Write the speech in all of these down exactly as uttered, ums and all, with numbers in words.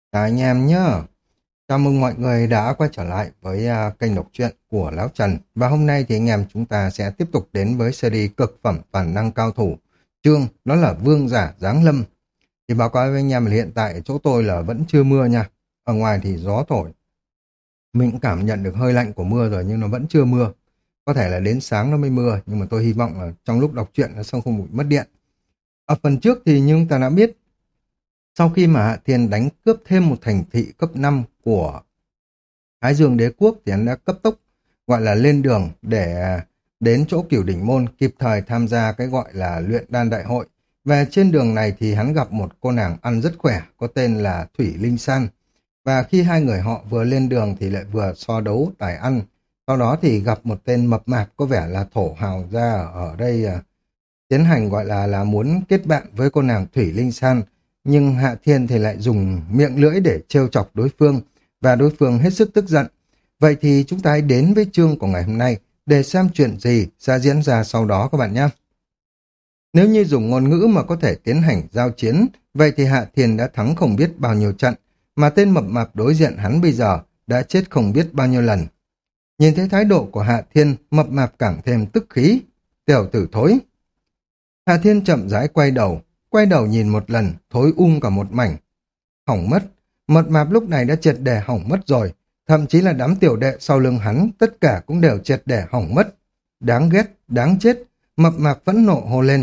Chào anh em nhé. Chào mừng mọi người đã quay trở lại với à, kênh đọc truyện của Lão Trần. Và hôm nay thì anh em chúng ta sẽ tiếp tục đến với series cực phẩm toàn năng cao thủ. Chương đó là Vương giả giáng lâm. Thì báo cáo với anh em là hiện tại ở chỗ tôi là vẫn chưa mưa nha. Ở ngoài thì gió thổi. Mình cũng cảm nhận được hơi lạnh của mưa rồi nhưng nó vẫn chưa mưa. Có thể là đến sáng nó mới mưa, nhưng mà tôi hy vọng là trong lúc đọc truyện nó không không bị mất điện. Ở phần trước thì như chúng ta đã biết, sau khi mà Hạ Thiên đánh cướp thêm một thành thị cấp năm của Thái Dương Đế Quốc thì hắn đã cấp tốc gọi là lên đường để à, đến chỗ Cửu Đỉnh Môn kịp thời tham gia cái gọi là luyện đan đại hội. Và trên đường này thì hắn gặp một cô nàng ăn rất khỏe có tên là Thủy Linh San. Và khi hai người họ vừa lên đường thì lại vừa so đấu tài ăn. Sau đó thì gặp một tên mập mạp có vẻ là thổ hào gia ở đây à, tiến hành gọi là là muốn kết bạn với cô nàng Thủy Linh San, nhưng Hạ Thiên thì lại dùng miệng lưỡi để trêu chọc đối phương và đối phương hết sức tức giận. Vậy thì chúng ta hãy đến với chương của ngày hôm nay để xem chuyện gì sẽ diễn ra sau đó các bạn nhé. Nếu như dùng ngôn ngữ mà có thể tiến hành giao chiến, vậy thì Hạ Thiên đã thắng không biết bao nhiêu trận, mà tên mập mạp đối diện hắn bây giờ đã chết không biết bao nhiêu lần. Nhìn thấy thái độ của Hạ Thiên, mập mạp càng thêm tức khí. Tiểu tử thối. Hạ Thiên chậm rãi quay đầu, quay đầu nhìn một lần, thối um cả một mảnh. Hỏng mất, mập mạp lúc này đã triệt để hỏng mất rồi, thậm chí là đám tiểu đệ sau lưng hắn, tất cả cũng đều triệt để hỏng mất. Đáng ghét, đáng chết, mập mạp phẫn nộ hô lên.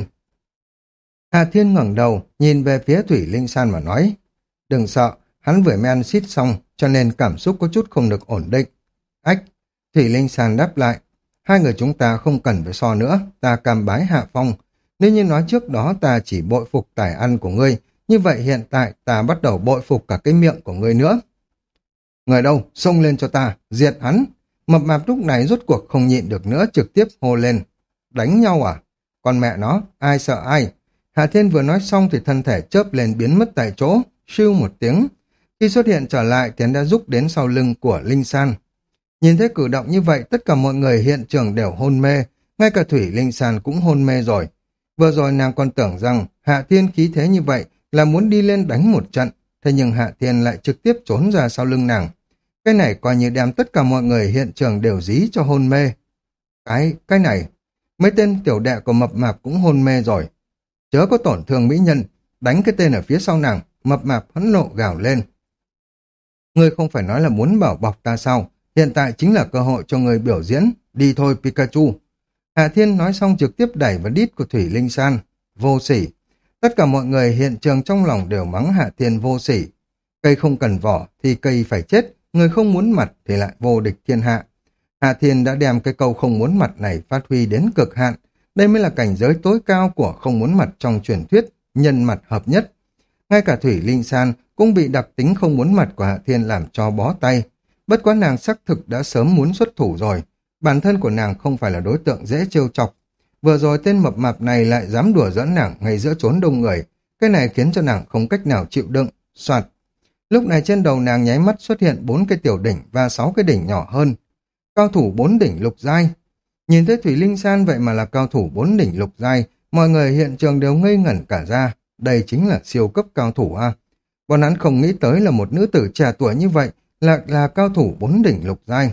Hạ Thiên ngẩng đầu, nhìn về phía Thủy Linh San mà nói, đừng sợ, hắn vừa mới ăn xít xong, cho nên cảm xúc có chút không được ổn định. Ách, Thủy Linh San đáp lại, hai người chúng ta không cần phải so nữa, ta cam bái hạ phong. Nếu như nói trước đó ta chỉ bội phục tài ăn của ngươi, như vậy hiện tại ta bắt đầu bội phục cả cái miệng của ngươi nữa. Người đâu, xông lên cho ta, diệt hắn. Mập mạp lúc này rốt cuộc không nhịn được nữa, trực tiếp hô lên. Đánh nhau à? Con mẹ nó, ai sợ ai? Hạ Thiên vừa nói xong thì thân thể chớp lên biến mất tại chỗ, siêu một tiếng. Khi xuất hiện trở lại thì hắn đã rúc đến sau lưng của Linh San. Nhìn thấy cử động như vậy, tất cả mọi người hiện trường đều hôn mê, ngay cả Thủy Linh San cũng hôn mê rồi. Vừa rồi nàng còn tưởng rằng Hạ Thiên khí thế như vậy là muốn đi lên đánh một trận, thế nhưng Hạ Thiên lại trực tiếp trốn ra sau lưng nàng. Cái này coi như đem tất cả mọi người hiện trường đều dí cho hôn mê. Cái, cái này, mấy tên tiểu đệ của mập mạp cũng hôn mê rồi. Chớ có tổn thương mỹ nhân, đánh cái tên ở phía sau nàng, mập mạp phẫn nộ gào lên. Ngươi không phải nói là muốn bảo bọc ta sao? Hiện tại chính là cơ hội cho người biểu diễn, đi thôi Pikachu. Hạ Thiên nói xong trực tiếp đẩy vào đít của Thủy Linh San. Vô sỉ. Tất cả mọi người hiện trường trong lòng đều mắng Hạ Thiên vô sỉ. Cây không cần vỏ thì cây phải chết, người không muốn mặt thì lại vô địch thiên hạ. Hạ Thiên đã đem cái câu không muốn mặt này phát huy đến cực hạn. Đây mới là cảnh giới tối cao của không muốn mặt trong truyền thuyết, nhân mặt hợp nhất. Ngay cả Thủy Linh San cũng bị đặc tính không muốn mặt của Hạ Thiên làm cho bó tay. Bất quá nàng xác thực đã sớm muốn xuất thủ rồi. Bản thân của nàng không phải là đối tượng dễ trêu chọc. Vừa rồi tên mập mạp này lại dám đùa giỡn nàng ngay giữa chốn đông người. Cái này khiến cho nàng không cách nào chịu đựng. Soạt. Lúc này trên đầu nàng nháy mắt xuất hiện bốn cái tiểu đỉnh và sáu cái đỉnh nhỏ hơn. Cao thủ bốn đỉnh lục giai. Nhìn thấy Thủy Linh San vậy mà là cao thủ bốn đỉnh lục giai, mọi người hiện trường đều ngây ngẩn cả ra. Đây chính là siêu cấp cao thủ ha. Bọn hắn không nghĩ tới là một nữ tử trẻ tuổi như vậy là là cao thủ bốn đỉnh lục giai.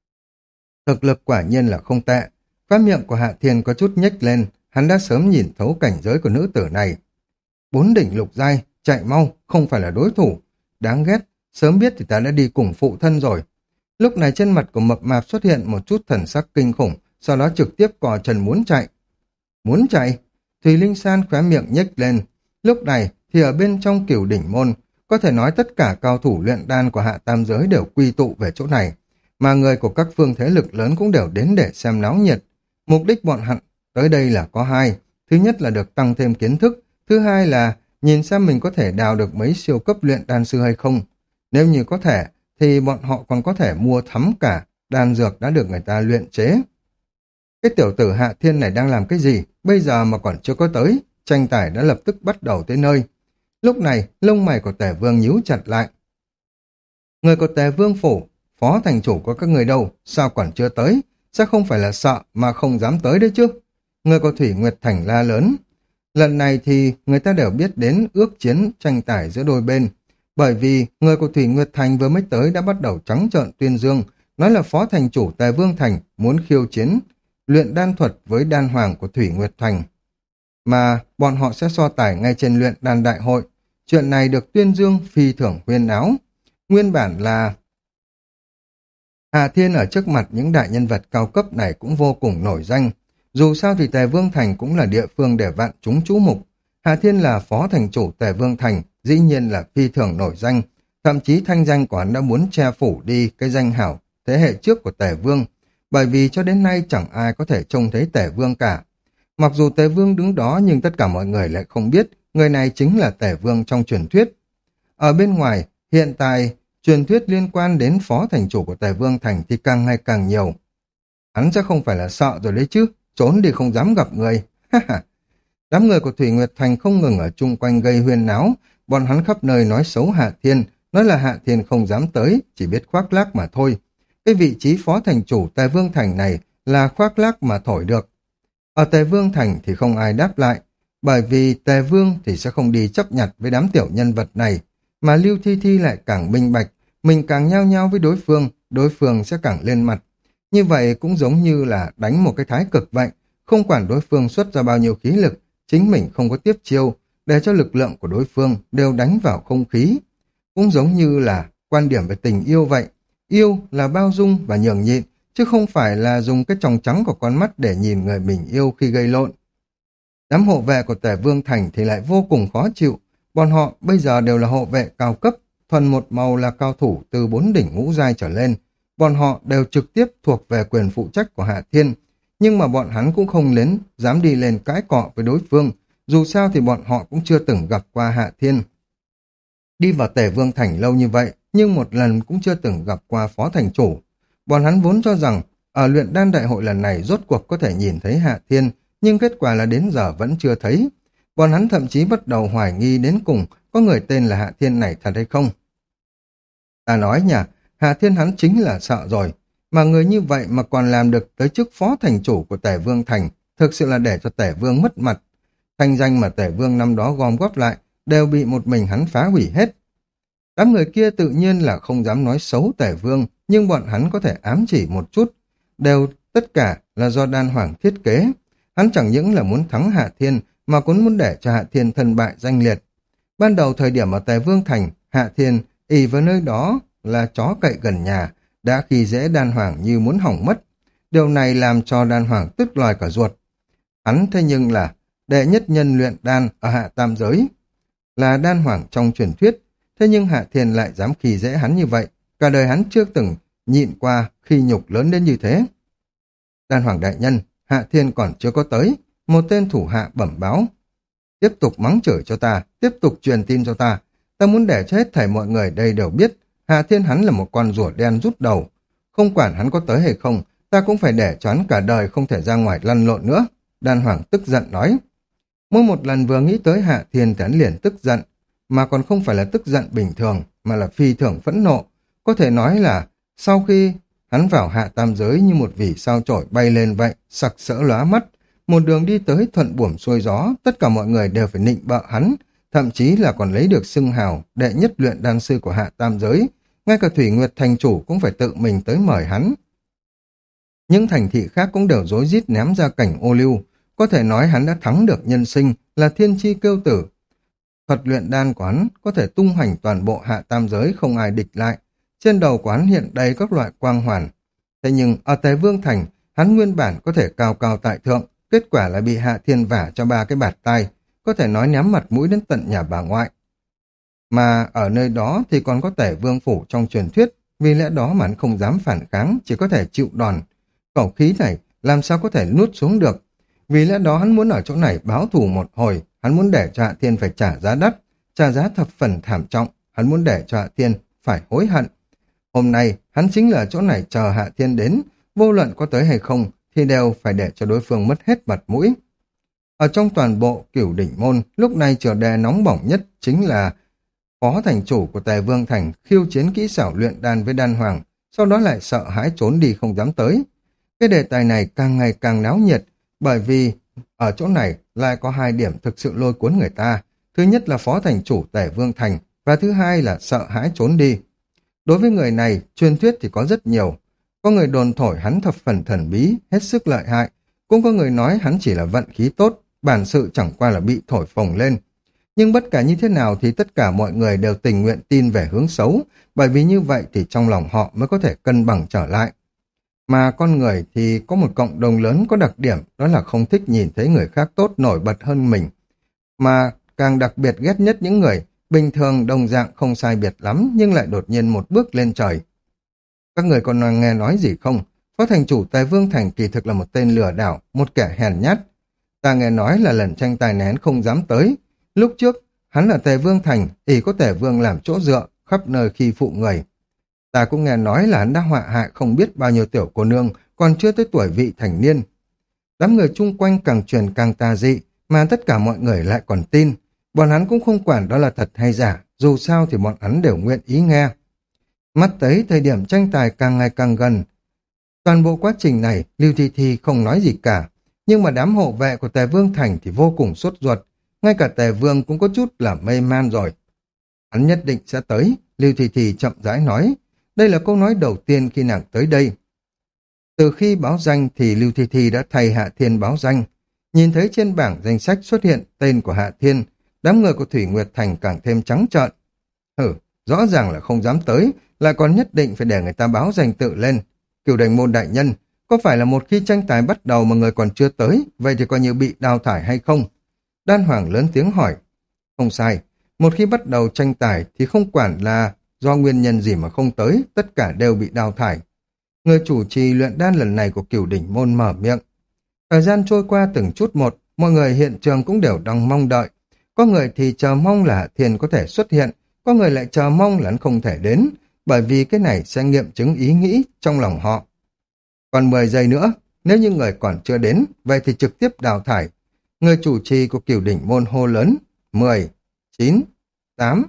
Thực lực quả nhiên là không tệ. Phát miệng của Hạ Thiên có chút nhếch lên, hắn đã sớm nhìn thấu cảnh giới của nữ tử này. Bốn đỉnh lục giai, chạy mau, không phải là đối thủ. Đáng ghét, sớm biết thì ta đã đi cùng phụ thân rồi. Lúc này trên mặt của mập mạp xuất hiện một chút thần sắc kinh khủng, sau đó trực tiếp cò chân muốn chạy. Muốn chạy? Thùy Linh San khóe miệng nhếch lên. Lúc này thì ở bên trong Cửu Đỉnh Môn, có thể nói tất cả cao thủ luyện đan của hạ tam giới đều quy tụ về chỗ này, mà người của các phương thế lực lớn cũng đều đến để xem náo nhiệt. Mục đích bọn hắn tới đây là có hai. Thứ nhất là được tăng thêm kiến thức, thứ hai là nhìn xem mình có thể đào được mấy siêu cấp luyện đan sư hay không. Nếu như có thể, thì bọn họ còn có thể mua thắm cả đan dược đã được người ta luyện chế. Cái tiểu tử Hạ Thiên này đang làm cái gì? Bây giờ mà còn chưa có tới, tranh tài đã lập tức bắt đầu tới nơi. Lúc này, lông mày của Tề Vương nhíu chặt lại. Người của Tề Vương phủ, phó thành chủ của các người đâu, sao còn chưa tới? Chắc không phải là sợ mà không dám tới đấy chứ? Người của Thủy Nguyệt Thành la lớn. Lần này thì người ta đều biết đến ước chiến tranh tài giữa đôi bên. Bởi vì người của Thủy Nguyệt Thành vừa mới tới đã bắt đầu trắng trợn tuyên dương, nói là phó thành chủ Tề Vương Thành muốn khiêu chiến luyện đan thuật với đan hoàng của Thủy Nguyệt Thành, mà bọn họ sẽ so tài ngay trên luyện đan đại hội. Chuyện này được tuyên dương phi thường huyên náo. Nguyên bản là Hà Thiên ở trước mặt những đại nhân vật cao cấp này cũng vô cùng nổi danh. Dù sao thì Tề Vương Thành cũng là địa phương để vạn chúng chú mục. Hà Thiên là phó thành chủ Tề Vương Thành, dĩ nhiên là phi thường nổi danh. Thậm chí thanh danh của hắn đã muốn che phủ đi cái danh hảo thế hệ trước của Tề Vương, bởi vì cho đến nay chẳng ai có thể trông thấy Tề Vương cả. Mặc dù Tề Vương đứng đó nhưng tất cả mọi người lại không biết người này chính là Tề Vương trong truyền thuyết. Ở bên ngoài, hiện tại truyền thuyết liên quan đến phó thành chủ của Tề Vương Thành thì càng ngày càng nhiều. Hắn sẽ không phải là sợ rồi đấy chứ, trốn đi không dám gặp người. Đám người của Thủy Nguyệt Thành không ngừng ở chung quanh gây huyên náo, bọn hắn khắp nơi nói xấu Hạ Thiên, nói là Hạ Thiên không dám tới, chỉ biết khoác lác mà thôi. Cái vị trí phó thành chủ Tề Vương Thành này là khoác lác mà thổi được. Ở Tề Vương Thành thì không ai đáp lại, bởi vì Tề Vương thì sẽ không đi chấp nhặt với đám tiểu nhân vật này, mà Lưu Thi Thi lại càng minh bạch, mình càng nhao nhao với đối phương, đối phương sẽ càng lên mặt. Như vậy cũng giống như là đánh một cái thái cực vậy, không quản đối phương xuất ra bao nhiêu khí lực, chính mình không có tiếp chiêu, để cho lực lượng của đối phương đều đánh vào không khí. Cũng giống như là quan điểm về tình yêu vậy, yêu là bao dung và nhường nhịn, chứ không phải là dùng cái tròng trắng của con mắt để nhìn người mình yêu khi gây lộn. Đám hộ vệ của Tề Vương Thành thì lại vô cùng khó chịu, bọn họ bây giờ đều là hộ vệ cao cấp, thuần một màu là cao thủ từ bốn đỉnh ngũ giai trở lên. Bọn họ đều trực tiếp thuộc về quyền phụ trách của Hạ Thiên, nhưng mà bọn hắn cũng không đến dám đi lên cãi cọ với đối phương, dù sao thì bọn họ cũng chưa từng gặp qua Hạ Thiên. Đi vào Tề Vương Thành lâu như vậy, nhưng một lần cũng chưa từng gặp qua phó thành chủ. Bọn hắn vốn cho rằng ở luyện đan đại hội lần này rốt cuộc có thể nhìn thấy Hạ Thiên, nhưng kết quả là đến giờ vẫn chưa thấy. Bọn hắn thậm chí bắt đầu hoài nghi đến cùng có người tên là Hạ Thiên này thật hay không. Ta nói nhỉ, Hạ Thiên hắn chính là sợ rồi, mà người như vậy mà còn làm được tới chức phó thành chủ của Tề Vương Thành, thực sự là để cho Tề Vương mất mặt. Thanh danh mà Tề Vương năm đó gom góp lại đều bị một mình hắn phá hủy hết. Đám người kia tự nhiên là không dám nói xấu Tề Vương, nhưng bọn hắn có thể ám chỉ một chút, đều tất cả là do Đan Hoàng thiết kế. Hắn chẳng những là muốn thắng Hạ Thiên, mà cũng muốn để cho Hạ Thiên thân bại danh liệt. Ban đầu thời điểm ở Tề Vương Thành, Hạ Thiên ỷ vào nơi đó là chó cậy gần nhà, đã khi dễ Đan Hoàng như muốn hỏng mất. Điều này làm cho Đan Hoàng tức lòi cả ruột. Hắn thế nhưng là đệ nhất nhân luyện đan ở Hạ Tam Giới, là Đan Hoàng trong truyền thuyết, thế nhưng Hạ Thiên lại dám khi dễ hắn như vậy, cả đời hắn chưa từng nhịn qua khi nhục lớn đến như thế. Đan Hoàng đại nhân, Hạ Thiên còn chưa có tới, một tên thủ hạ bẩm báo. Tiếp tục mắng chửi cho ta, tiếp tục truyền tin cho ta, ta muốn để cho hết thảy mọi người đây đều biết, Hạ Thiên hắn là một con rùa đen rút đầu, không quản hắn có tới hay không, ta cũng phải để cho hắn cả đời không thể ra ngoài lăn lộn nữa. Đan Hoàng tức giận nói. Mỗi một lần vừa nghĩ tới Hạ Thiên thì hắn liền tức giận, mà còn không phải là tức giận bình thường, mà là phi thường phẫn nộ. Có thể nói là sau khi hắn vào Hạ Tam Giới như một vì sao chổi bay lên vậy, sặc sỡ lóa mắt, một đường đi tới thuận buồm xuôi gió, tất cả mọi người đều phải nịnh bợ hắn, thậm chí là còn lấy được xưng hào đệ nhất luyện đan sư của Hạ Tam Giới, ngay cả Thủy Nguyệt thành chủ cũng phải tự mình tới mời hắn. Những thành thị khác cũng đều rối rít ném ra cảnh ô lưu, có thể nói hắn đã thắng được nhân sinh, là thiên chi kiêu tử. Thuật luyện đan của hắn có thể tung hoành toàn bộ Hạ Tam Giới không ai địch lại, trên đầu của hắn hiện đầy các loại quang hoàn. Thế nhưng ở Tề Vương Thành, hắn nguyên bản có thể cao cao tại thượng, kết quả là bị Hạ Thiên vả cho ba cái bạt tai, có thể nói ném mặt mũi đến tận nhà bà ngoại. Mà ở nơi đó thì còn có Tề Vương Phủ trong truyền thuyết, vì lẽ đó mà hắn không dám phản kháng, chỉ có thể chịu đòn. Khẩu khí này làm sao có thể nuốt xuống được. Vì lẽ đó hắn muốn ở chỗ này báo thù một hồi, hắn muốn để cho Hạ Thiên phải trả giá đắt, trả giá thập phần thảm trọng, hắn muốn để cho Hạ Thiên phải hối hận. Hôm nay, hắn chính là ở chỗ này chờ Hạ Thiên đến, vô luận có tới hay không, thì đều phải để cho đối phương mất hết mặt mũi. Ở trong toàn bộ Cửu Đỉnh Môn, lúc này chủ đề nóng bỏng nhất chính là phó thành chủ của Tề Vương Thành khiêu chiến kỹ xảo luyện đan với Đan Hoàng, sau đó lại sợ hãi trốn đi không dám tới. Cái đề tài này càng ngày càng náo nhiệt, bởi vì ở chỗ này lại có hai điểm thực sự lôi cuốn người ta. Thứ nhất là phó thành chủ Tề Vương Thành, và thứ hai là sợ hãi trốn đi. Đối với người này, truyền thuyết thì có rất nhiều. Có người đồn thổi hắn thập phần thần bí, hết sức lợi hại. Cũng có người nói hắn chỉ là vận khí tốt, bản sự chẳng qua là bị thổi phồng lên. Nhưng bất kể như thế nào thì tất cả mọi người đều tình nguyện tin về hướng xấu, bởi vì như vậy thì trong lòng họ mới có thể cân bằng trở lại. Mà con người thì có một cộng đồng lớn có đặc điểm, đó là không thích nhìn thấy người khác tốt nổi bật hơn mình. Mà càng đặc biệt ghét nhất những người bình thường đồng dạng không sai biệt lắm nhưng lại đột nhiên một bước lên trời. Các người còn nghe nói gì không? Phó thành chủ Tề Vương Thành kỳ thực là một tên lừa đảo, một kẻ hèn nhát. Ta nghe nói là lần tranh tài này hắn không dám tới. Lúc trước, hắn là Tề Vương Thành, ỷ có Tề Vương làm chỗ dựa, khắp nơi khi phụ người. Ta cũng nghe nói là hắn đã họa hại không biết bao nhiêu tiểu cô nương, còn chưa tới tuổi vị thành niên. Đám người chung quanh càng truyền càng tà dị, mà tất cả mọi người lại còn tin. Bọn hắn cũng không quản đó là thật hay giả, dù sao thì bọn hắn đều nguyện ý nghe. Mắt thấy thời điểm tranh tài càng ngày càng gần. Toàn bộ quá trình này, Lưu Thi Thi không nói gì cả, nhưng mà đám hộ vệ của Tề Vương Thành thì vô cùng sốt ruột, ngay cả Tề Vương cũng có chút là mê man rồi. Hắn nhất định sẽ tới, Lưu Thi Thi chậm rãi nói. Đây là câu nói đầu tiên khi nàng tới đây. Từ khi báo danh thì Lưu Thi Thi đã thay Hạ Thiên báo danh. Nhìn thấy trên bảng danh sách xuất hiện tên của Hạ Thiên, đám người của Thủy Nguyệt Thành càng thêm trắng trợn. Hử, rõ ràng là không dám tới, lại còn nhất định phải để người ta báo danh tự lên. Cửu Đỉnh môn đại nhân, có phải là một khi tranh tài bắt đầu mà người còn chưa tới, vậy thì coi như bị đào thải hay không? Đan Hoàng lớn tiếng hỏi. Không sai, một khi bắt đầu tranh tài thì không quản là do nguyên nhân gì mà không tới, tất cả đều bị đào thải. Người chủ trì luyện đan lần này của Cửu Đỉnh môn mở miệng. Thời gian trôi qua từng chút một, mọi người hiện trường cũng đều đang mong đợi. Có người thì chờ mong là Hạ Thiên có thể xuất hiện, có người lại chờ mong là hắn không thể đến, bởi vì cái này sẽ nghiệm chứng ý nghĩ trong lòng họ. Còn mười giây nữa, nếu như người còn chưa đến, vậy thì trực tiếp đào thải. Người chủ trì của Cửu Đỉnh môn hô lớn. mười, chín, tám,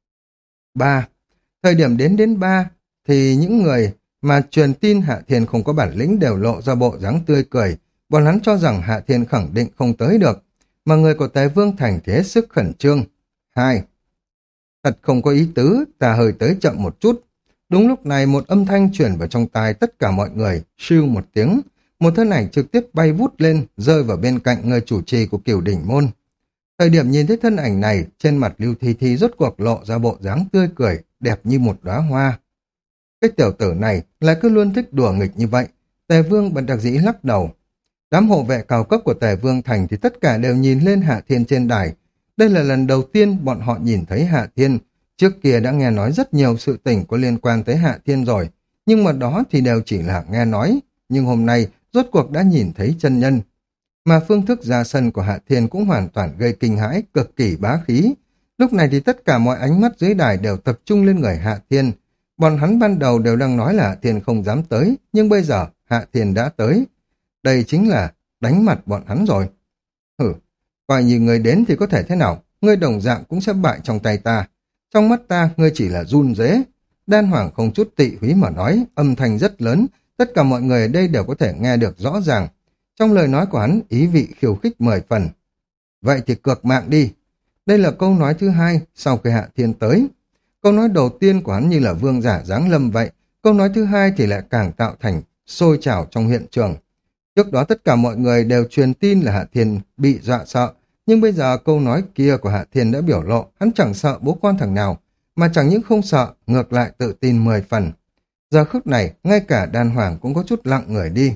ba. Thời điểm đến đến ba, thì những người mà truyền tin Hạ Thiên không có bản lĩnh đều lộ ra bộ dáng tươi cười. Bọn hắn cho rằng Hạ Thiên khẳng định không tới được, mà người của Tề Vương Thành thì hết sức khẩn trương. Hai. Thật không có ý tứ, ta hơi tới chậm một chút. Đúng lúc này một âm thanh truyền vào trong tai tất cả mọi người, siêu một tiếng. Một thân ảnh trực tiếp bay vút lên, rơi vào bên cạnh người chủ trì của Cửu Đỉnh môn. Thời điểm nhìn thấy thân ảnh này, trên mặt Lưu Thi Thi rốt cuộc lộ ra bộ dáng tươi cười, đẹp như một đóa hoa. Cái tiểu tử này lại cứ luôn thích đùa nghịch như vậy. Tề Vương bật đặc dĩ lắc đầu. Đám hộ vệ cao cấp của Tề Vương Thành thì tất cả đều nhìn lên Hạ Thiên trên đài. Đây là lần đầu tiên bọn họ nhìn thấy Hạ Thiên. Trước kia đã nghe nói rất nhiều sự tình có liên quan tới Hạ Thiên rồi, nhưng mà đó thì đều chỉ là nghe nói. Nhưng hôm nay, rốt cuộc đã nhìn thấy chân nhân. Mà phương thức ra sân của Hạ Thiên cũng hoàn toàn gây kinh hãi, cực kỳ bá khí. Lúc này thì tất cả mọi ánh mắt dưới đài đều tập trung lên người Hạ Thiên. Bọn hắn ban đầu đều đang nói là Hạ Thiên không dám tới, nhưng bây giờ Hạ Thiên đã tới. Đây chính là đánh mặt bọn hắn rồi. Hử, coi như người đến thì có thể thế nào, ngươi đồng dạng cũng sẽ bại trong tay ta. Trong mắt ta, ngươi chỉ là run rế. Đan Hoàng không chút tị húy mà nói, âm thanh rất lớn, tất cả mọi người ở đây đều có thể nghe được rõ ràng. Trong lời nói của hắn, ý vị khiêu khích mười phần. Vậy thì cược mạng đi. Đây là câu nói thứ hai sau khi Hạ Thiên tới. Câu nói đầu tiên của hắn như là vương giả giáng lâm vậy, câu nói thứ hai thì lại càng tạo thành sôi trào trong hiện trường. Trước đó tất cả mọi người đều truyền tin là Hạ Thiên bị dọa sợ, nhưng bây giờ câu nói kia của Hạ Thiên đã biểu lộ, hắn chẳng sợ bố con thằng nào, mà chẳng những không sợ, ngược lại tự tin mười phần. Giờ khắc này, ngay cả Đan Hoàng cũng có chút lặng người đi.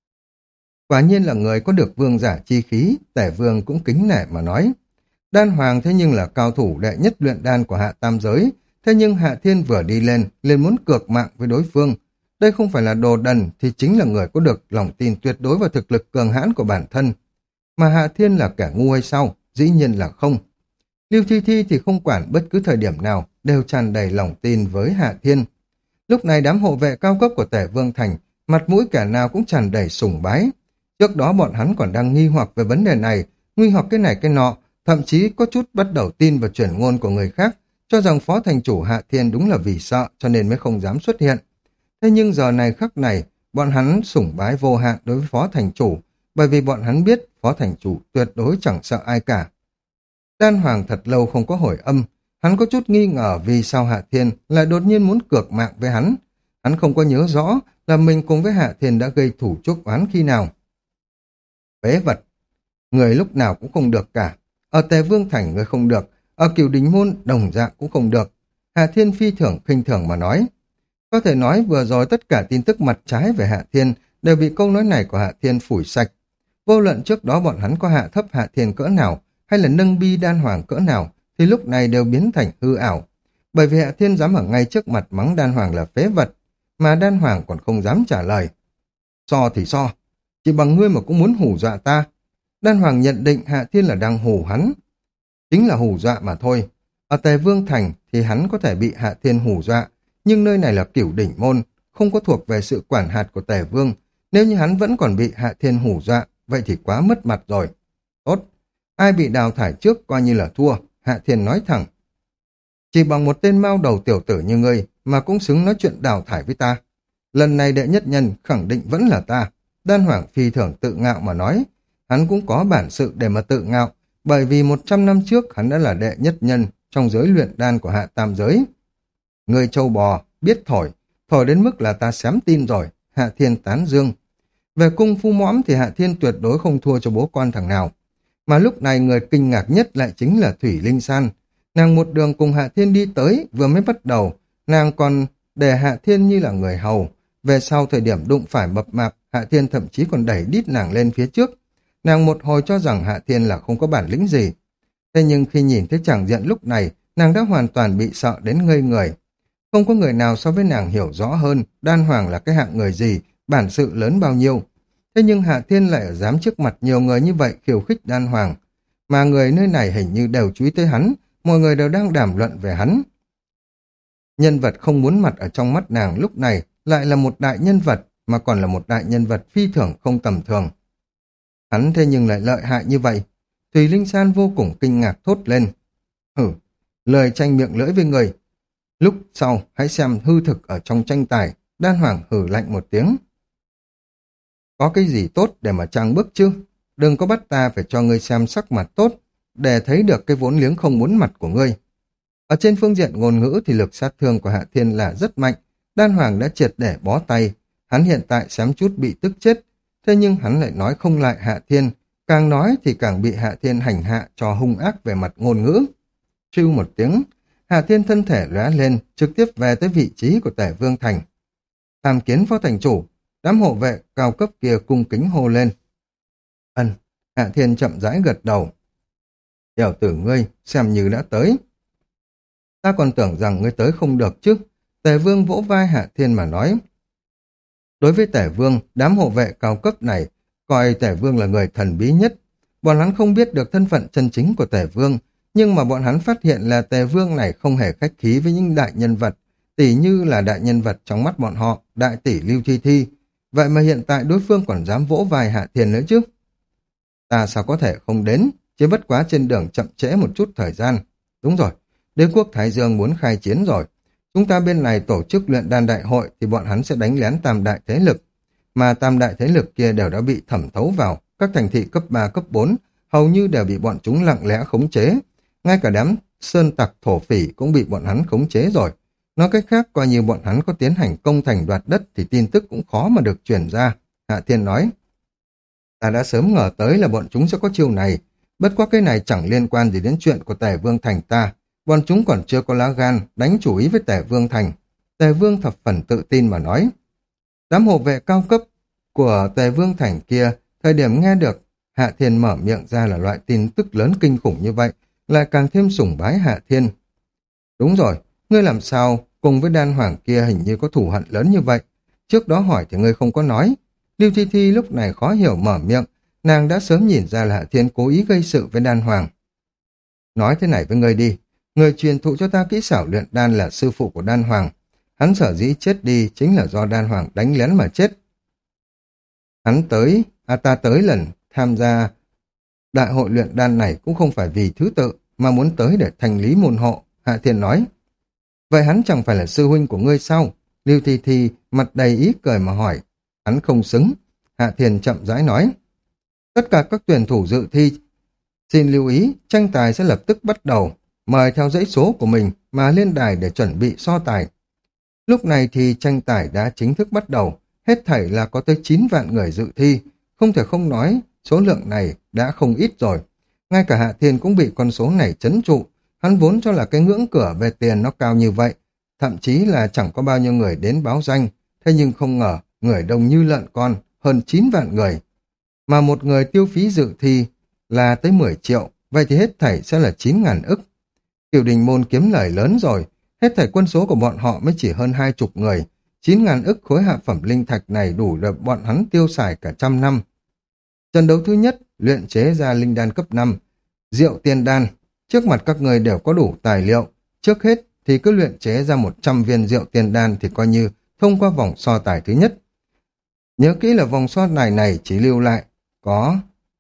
Quả nhiên là người có được vương giả chi khí, Tể Vương cũng kính nể mà nói. Đan Hoàng thế nhưng là cao thủ đệ nhất luyện đan của Hạ Tam Giới, thế nhưng Hạ Thiên vừa đi lên, liền muốn cược mạng với đối phương. Đây không phải là đồ đần thì chính là người có được lòng tin tuyệt đối vào thực lực cường hãn của bản thân. Mà Hạ Thiên là kẻ ngu hay sao? Dĩ nhiên là không. Lưu Thi Thi thì không quản bất cứ thời điểm nào, đều tràn đầy lòng tin với Hạ Thiên. Lúc này đám hộ vệ cao cấp của Tể Vương Thành, mặt mũi kẻ nào cũng tràn đầy sùng bái. Trước đó bọn hắn còn đang nghi hoặc về vấn đề này, nghi hoặc cái này cái nọ, thậm chí có chút bắt đầu tin vào chuyển ngôn của người khác, cho rằng Phó Thành Chủ Hạ Thiên đúng là vì sợ cho nên mới không dám xuất hiện. Thế nhưng giờ này khắc này, bọn hắn sủng bái vô hạn đối với Phó Thành Chủ, bởi vì bọn hắn biết Phó Thành Chủ tuyệt đối chẳng sợ ai cả. Đan Hoàng thật lâu không có hồi âm, Hắn có chút nghi ngờ vì sao Hạ Thiên lại đột nhiên muốn cược mạng với hắn. Hắn không có nhớ rõ là mình cùng với Hạ Thiên đã gây thủ chuốc oán khi nào. Phế vật, người lúc nào cũng không được cả. Ở Tề Vương Thành người không được, ở Cửu Đình Môn đồng dạng cũng không được. Hạ Thiên phi thường khinh thường mà nói. Có thể nói vừa rồi tất cả tin tức mặt trái về Hạ Thiên đều bị câu nói này của Hạ Thiên phủi sạch. Vô luận trước đó bọn hắn có hạ thấp Hạ Thiên cỡ nào, hay là nâng bi đan hoàng cỡ nào, thì lúc này đều biến thành hư ảo. Bởi vì Hạ Thiên dám ở ngay trước mặt mắng đan hoàng là phế vật, mà đan hoàng còn không dám trả lời. So thì so, chỉ bằng ngươi mà cũng muốn hù dọa ta. Đan hoàng nhận định Hạ Thiên là đang hù hắn. Chính là hù dọa mà thôi. Ở Tề Vương Thành thì hắn có thể bị Hạ Thiên hù dọa, nhưng nơi này là Cửu Đỉnh Môn, không có thuộc về sự quản hạt của Tề Vương. Nếu như hắn vẫn còn bị Hạ Thiên hù dọa, vậy thì quá mất mặt rồi. Tốt, ai bị đào thải trước coi như là thua, Hạ Thiên nói thẳng. Chỉ bằng một tên mao đầu tiểu tử như ngươi mà cũng xứng nói chuyện đào thải với ta. Lần này đệ nhất nhân khẳng định vẫn là ta. Đan Hoàng phi thường tự ngạo mà nói. Hắn cũng có bản sự để mà tự ngạo, bởi vì một trăm năm trước hắn đã là đệ nhất nhân trong giới luyện đan của Hạ Tam Giới. Người châu bò, biết thổi, thổi đến mức là ta xém tin rồi, Hạ Thiên tán dương. Về cung phu mõm thì Hạ Thiên tuyệt đối không thua cho bố con thằng nào. Mà lúc này người kinh ngạc nhất lại chính là Thủy Linh San. Nàng một đường cùng Hạ Thiên đi tới, vừa mới bắt đầu, nàng còn để Hạ Thiên như là người hầu. Về sau thời điểm đụng phải mập mạp, Hạ Thiên thậm chí còn đẩy đít nàng lên phía trước. Nàng một hồi cho rằng Hạ Thiên là không có bản lĩnh gì. Thế nhưng khi nhìn thấy tràng diện lúc này, nàng đã hoàn toàn bị sợ đến ngây người. Không có người nào so với nàng hiểu rõ hơn Đan Hoàng là cái hạng người gì, bản sự lớn bao nhiêu. Thế nhưng Hạ Thiên lại ở dám trước mặt nhiều người như vậy khiêu khích Đan Hoàng. Mà người nơi này hình như đều chú ý tới hắn, mọi người đều đang đàm luận về hắn. Nhân vật không muốn mặt ở trong mắt nàng lúc này lại là một đại nhân vật, mà còn là một đại nhân vật phi thường không tầm thường. Hắn thế nhưng lại lợi hại như vậy. Thùy Linh San vô cùng kinh ngạc thốt lên. Hử, lời tranh miệng lưỡi với người. Lúc sau hãy xem hư thực ở trong tranh tài. Đan Hoàng hử lạnh một tiếng. Có cái gì tốt để mà trang bức chứ? Đừng có bắt ta phải cho ngươi xem sắc mặt tốt, để thấy được cái vốn liếng không muốn mặt của ngươi. Ở trên phương diện ngôn ngữ thì lực sát thương của Hạ Thiên là rất mạnh. Đan Hoàng đã triệt để bó tay. Hắn hiện tại xém chút bị tức chết. Thế nhưng hắn lại nói không lại Hạ Thiên. Càng nói thì càng bị Hạ Thiên hành hạ cho hung ác về mặt ngôn ngữ. Trưu một tiếng, Hạ Thiên thân thể lóe lên, trực tiếp về tới vị trí của Tề Vương Thành. Tham kiến phó thành chủ, đám hộ vệ cao cấp kia cung kính hô lên. Ân, Hạ Thiên chậm rãi gật đầu. Tiểu tử ngươi, xem như đã tới. Ta còn tưởng rằng ngươi tới không được chứ. Tề Vương vỗ vai Hạ Thiên mà nói. Đối với Tề Vương, đám hộ vệ cao cấp này coi Tề Vương là người thần bí nhất. Bọn hắn không biết được thân phận chân chính của Tề Vương, nhưng mà bọn hắn phát hiện là Tề Vương này không hề khách khí với những đại nhân vật, tỉ như là đại nhân vật trong mắt bọn họ, đại tỷ Lưu Thi Thi. Vậy mà hiện tại đối phương còn dám vỗ vai Hạ Thiên nữa chứ. Ta sao có thể không đến, chỉ bất quá trên đường chậm trễ một chút thời gian. Đúng rồi, đế quốc Thái Dương muốn khai chiến rồi. Chúng ta bên này tổ chức luyện đan đại hội thì bọn hắn sẽ đánh lén tam đại thế lực. Mà tam đại thế lực kia đều đã bị thẩm thấu vào, các thành thị cấp ba, cấp bốn, hầu như đều bị bọn chúng lặng lẽ khống chế. Ngay cả đám sơn tặc thổ phỉ cũng bị bọn hắn khống chế rồi. Nói cách khác, coi như bọn hắn có tiến hành công thành đoạt đất thì tin tức cũng khó mà được truyền ra. Hạ Thiên nói, ta đã sớm ngờ tới là bọn chúng sẽ có chiêu này. Bất quá cái này chẳng liên quan gì đến chuyện của Tề Vương Thành ta. Bọn chúng còn chưa có lá gan đánh chủ ý với Tề Vương Thành. Tề Vương thập phần tự tin mà nói. Đám hộ vệ cao cấp của Tề Vương Thành kia, thời điểm nghe được Hạ Thiên mở miệng ra là loại tin tức lớn kinh khủng như vậy, lại càng thêm sủng bái Hạ Thiên. Đúng rồi, ngươi làm sao cùng với Đan Hoàng kia hình như có thù hận lớn như vậy. Trước đó hỏi thì ngươi không có nói. Lưu Thi Thi lúc này khó hiểu mở miệng, nàng đã sớm nhìn ra là Hạ Thiên cố ý gây sự với Đan Hoàng. Nói thế này với ngươi đi, người truyền thụ cho ta kỹ xảo luyện đan là sư phụ của Đan Hoàng. Hắn sở dĩ chết đi chính là do Đan Hoàng đánh lén mà chết. Hắn tới, à ta tới lần tham gia đại hội luyện đan này cũng không phải vì thứ tự, mà muốn tới để thành lý môn hộ, Hạ Thiên nói. Vậy hắn chẳng phải là sư huynh của ngươi sao? Lưu Thi Thi mặt đầy ý cười mà hỏi. Hắn không xứng, Hạ Thiên chậm rãi nói. Tất cả các tuyển thủ dự thi, xin lưu ý, tranh tài sẽ lập tức bắt đầu. mời theo dãy số của mình mà lên đài để chuẩn bị so tài. Lúc này thì tranh tài đã chính thức bắt đầu, hết thảy là có tới chín vạn người dự thi, không thể không nói, số lượng này đã không ít rồi. Ngay cả Hạ Thiên cũng bị con số này trấn trụ, hắn vốn cho là cái ngưỡng cửa về tiền nó cao như vậy, thậm chí là chẳng có bao nhiêu người đến báo danh, thế nhưng không ngờ, người đông như lợn con, hơn chín vạn người. Mà một người tiêu phí dự thi là tới mười triệu, vậy thì hết thảy sẽ là chín ngàn ức. Cửu Đình Môn kiếm lời lớn rồi, hết thảy quân số của bọn họ mới chỉ hơn hai chục người, chín ngàn ức khối hạ phẩm linh thạch này đủ để bọn hắn tiêu xài cả trăm năm. Trận đấu thứ nhất, luyện chế ra linh đan cấp năm, rượu tiên đan, trước mặt các người đều có đủ tài liệu, trước hết thì cứ luyện chế ra một trăm viên rượu tiên đan thì coi như thông qua vòng so tài thứ nhất. Nhớ kỹ là vòng so tài này chỉ lưu lại có